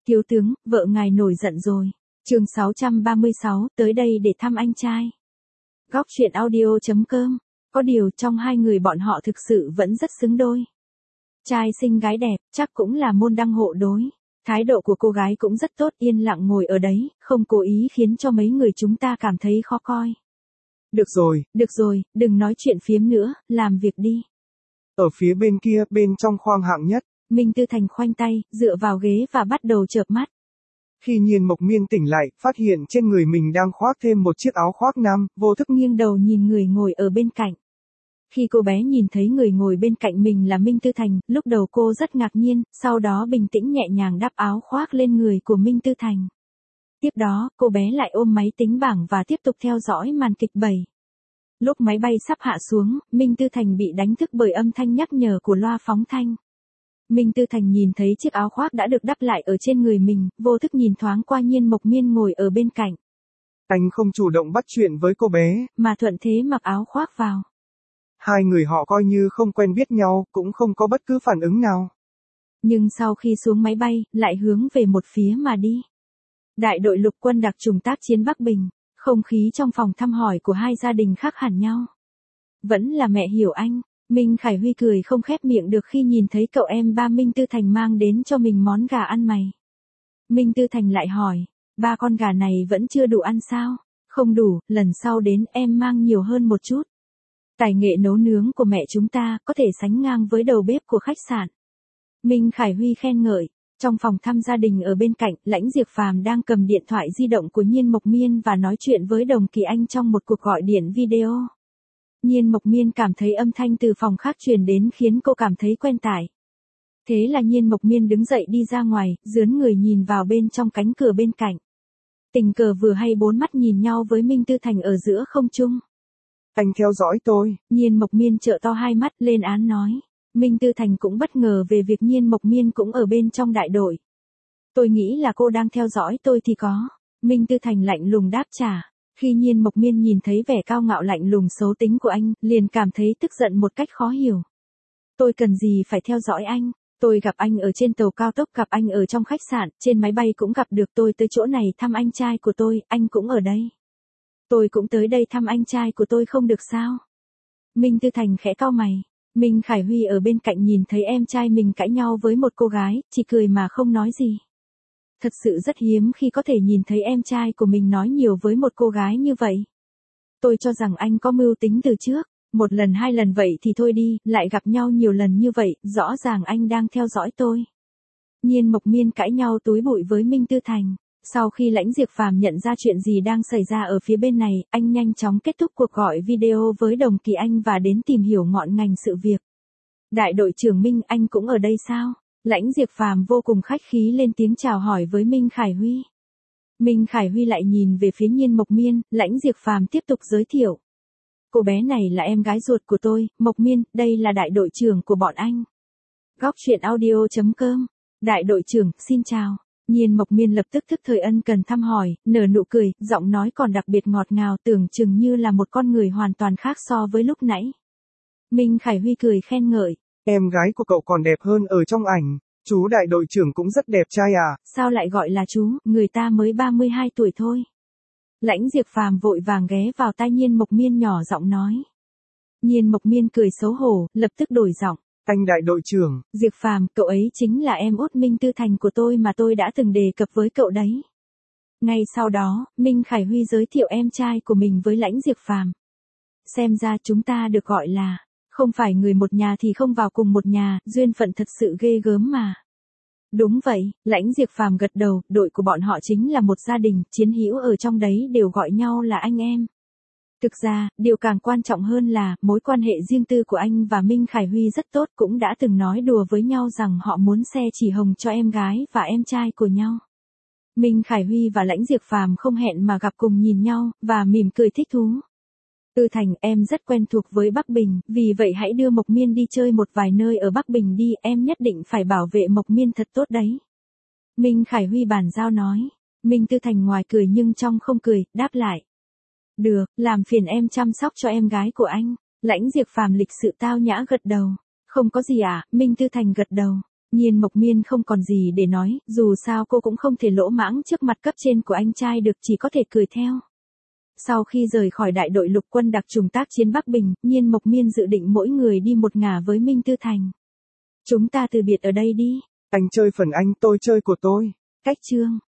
Thiếu tướng, vợ ngài nổi giận rồi. Chương 636, tới đây để thăm anh trai. Góc truyện audio.com. Có điều trong hai người bọn họ thực sự vẫn rất xứng đôi. Trai xinh gái đẹp, chắc cũng là môn đăng hộ đối. Thái độ của cô gái cũng rất tốt, yên lặng ngồi ở đấy, không cố ý khiến cho mấy người chúng ta cảm thấy khó coi. Được rồi, đừng nói chuyện phiếm nữa, làm việc đi. Ở phía bên kia, bên trong khoang hạng nhất. Minh Tư Thành khoanh tay, dựa vào ghế và bắt đầu chợp mắt. Khi Nhiên Mộc Miên tỉnh lại, phát hiện trên người mình đang khoác thêm một chiếc áo khoác nam, vô thức nghiêng đầu nhìn người ngồi ở bên cạnh. Khi cô bé nhìn thấy người ngồi bên cạnh mình là Minh Tư Thành, lúc đầu cô rất ngạc nhiên, sau đó bình tĩnh nhẹ nhàng đắp áo khoác lên người của Minh Tư Thành. Tiếp đó, cô bé lại ôm máy tính bảng và tiếp tục theo dõi màn kịch 7. Lúc máy bay sắp hạ xuống, Minh Tư Thành bị đánh thức bởi âm thanh nhắc nhở của loa phóng thanh. Minh Tư Thành nhìn thấy chiếc áo khoác đã được đắp lại ở trên người mình, vô thức nhìn thoáng qua Nhiên Mộc Miên ngồi ở bên cạnh. Anh không chủ động bắt chuyện với cô bé, mà thuận thế mặc áo khoác vào. Hai người họ coi như không quen biết nhau, cũng không có bất cứ phản ứng nào. Nhưng sau khi xuống máy bay, lại hướng về một phía mà đi. Đại đội lục quân đặc chủng tác chiến Bắc Bình, không khí trong phòng thăm hỏi của hai gia đình khác hẳn nhau. Vẫn là mẹ hiểu anh. Minh Khải Huy cười không khép miệng được khi nhìn thấy cậu em ba Minh Tư Thành mang đến cho mình món gà ăn mày. Minh Tư Thành lại hỏi, ba con gà này vẫn chưa đủ ăn sao? Không đủ, lần sau đến em mang nhiều hơn một chút. Tài nghệ nấu nướng của mẹ chúng ta có thể sánh ngang với đầu bếp của khách sạn. Minh Khải Huy khen ngợi. Trong phòng thăm gia đình ở bên cạnh, Lãnh Diệp Phàm đang cầm điện thoại di động của Nhiên Mộc Miên và nói chuyện với Đồng Kỳ Anh trong một cuộc gọi điện video. Nhiên Mộc Miên cảm thấy âm thanh từ phòng khác truyền đến khiến cô cảm thấy quen tai. Thế là Nhiên Mộc Miên đứng dậy đi ra ngoài, dướn người nhìn vào bên trong cánh cửa bên cạnh. Tình cờ vừa hay bốn mắt nhìn nhau với Minh Tư Thành ở giữa không trung. Anh theo dõi tôi. Nhiên Mộc Miên trợn to hai mắt lên án nói. Minh Tư Thành cũng bất ngờ về việc Nhiên Mộc Miên cũng ở bên trong đại đội. Tôi nghĩ là cô đang theo dõi tôi thì có. Minh Tư Thành lạnh lùng đáp trả. Khi Nhiên Mộc Miên nhìn thấy vẻ cao ngạo lạnh lùng xấu tính của anh, liền cảm thấy tức giận một cách khó hiểu. Tôi cần gì phải theo dõi anh? Tôi gặp anh ở trên tàu cao tốc, gặp anh ở trong khách sạn, trên máy bay cũng gặp được, tôi tới chỗ này thăm anh trai của tôi, anh cũng ở đây. Tôi cũng tới đây thăm anh trai của tôi không được sao? Minh Tư Thành khẽ cau mày. Minh Khải Huy ở bên cạnh nhìn thấy em trai mình cãi nhau với một cô gái, chỉ cười mà không nói gì. Thật sự rất hiếm khi có thể nhìn thấy em trai của mình nói nhiều với một cô gái như vậy. Tôi cho rằng anh có mưu tính từ trước, một lần hai lần vậy thì thôi đi, lại gặp nhau nhiều lần như vậy, rõ ràng anh đang theo dõi tôi. Nhiên Mộc Miên cãi nhau túi bụi với Minh Tư Thành. Sau khi Lãnh Diệp Phàm nhận ra chuyện gì đang xảy ra ở phía bên này, anh nhanh chóng kết thúc cuộc gọi video với Đồng Kỳ Anh và đến tìm hiểu ngọn ngành sự việc. Đại đội trưởng Minh, anh cũng ở đây sao? Lãnh Diệp Phàm vô cùng khách khí lên tiếng chào hỏi với Minh Khải Huy. Minh Khải Huy lại nhìn về phía Nhiên Mộc Miên, Lãnh Diệp Phàm tiếp tục giới thiệu. Cô bé này là em gái ruột của tôi, Mộc Miên, đây là đại đội trưởng của bọn anh. Góc truyện audio.com. Đại đội trưởng, xin chào. Nhiên Mộc Miên lập tức thức thời ân cần thăm hỏi, nở nụ cười, giọng nói còn đặc biệt ngọt ngào, tưởng chừng như là một con người hoàn toàn khác so với lúc nãy. Minh Khải Huy cười khen ngợi. Em gái của cậu còn đẹp hơn ở trong ảnh, chú đại đội trưởng cũng rất đẹp trai à. Sao lại gọi là chú, người ta mới 32 tuổi thôi. Lãnh Diệp Phàm vội vàng ghé vào tai Nhiên Mộc Miên nhỏ giọng nói. Nhiên Mộc Miên cười xấu hổ, lập tức đổi giọng. Anh đại đội trưởng. Diệp Phàm, cậu ấy chính là em út Minh Tư Thành của tôi mà tôi đã từng đề cập với cậu đấy. Ngay sau đó, Minh Khải Huy giới thiệu em trai của mình với Lãnh Diệp Phàm. Xem ra chúng ta được gọi là, không phải người một nhà thì không vào cùng một nhà, duyên phận thật sự ghê gớm mà. Đúng vậy, Lãnh Diệp Phàm gật đầu, đội của bọn họ chính là một gia đình, chiến hữu ở trong đấy đều gọi nhau là anh em. Thực ra, điều càng quan trọng hơn là, mối quan hệ riêng tư của anh và Minh Khải Huy rất tốt, cũng đã từng nói đùa với nhau rằng họ muốn xe chỉ hồng cho em gái và em trai của nhau. Minh Khải Huy và Lãnh Diệp Phàm không hẹn mà gặp cùng nhìn nhau, và mỉm cười thích thú. Tư Thành, em rất quen thuộc với Bắc Bình, vì vậy hãy đưa Mộc Miên đi chơi một vài nơi ở Bắc Bình đi, em nhất định phải bảo vệ Mộc Miên thật tốt đấy. Minh Khải Huy bàn giao nói. Minh Tư Thành ngoài cười nhưng trong không cười, đáp lại. Được, làm phiền em chăm sóc cho em gái của anh. Lãnh Diệp Phàm lịch sự tao nhã gật đầu. Không có gì ạ, Minh Tư Thành gật đầu. Nhiên Mộc Miên không còn gì để nói, dù sao cô cũng không thể lỗ mãng trước mặt cấp trên của anh trai được, chỉ có thể cười theo. Sau khi rời khỏi đại đội lục quân đặc trùng tác chiến Bắc Bình, Nhiên Mộc Miên dự định mỗi người đi một ngả với Minh Tư Thành. Chúng ta từ biệt ở đây đi. Anh chơi phần anh, tôi chơi của tôi. Cách chương